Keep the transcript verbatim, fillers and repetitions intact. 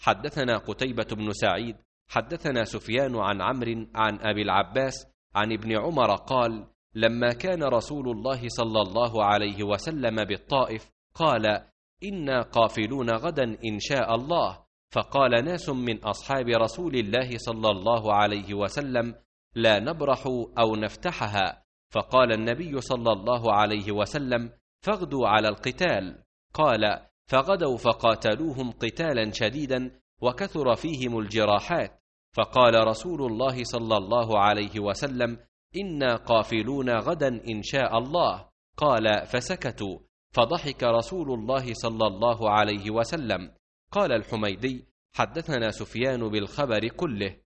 حدثنا قتيبة بن سعيد حدثنا سفيان عن عمرو عن أبي العباس عن ابن عمر قال: لما كان رسول الله صلى الله عليه وسلم بالطائف قال: إنا قافلون غدا إن شاء الله. فقال ناس من أصحاب رسول الله صلى الله عليه وسلم: لا نبرح أو نفتحها. فقال النبي صلى الله عليه وسلم: فاغدوا على القتال. قال: فغدوا فقاتلوهم قتالا شديدا وكثر فيهم الجراحات. فقال رسول الله صلى الله عليه وسلم: إنا قافلون غدا إن شاء الله. قال: فسكتوا. فضحك رسول الله صلى الله عليه وسلم. قال الحميدي: حدثنا سفيان بالخبر كله.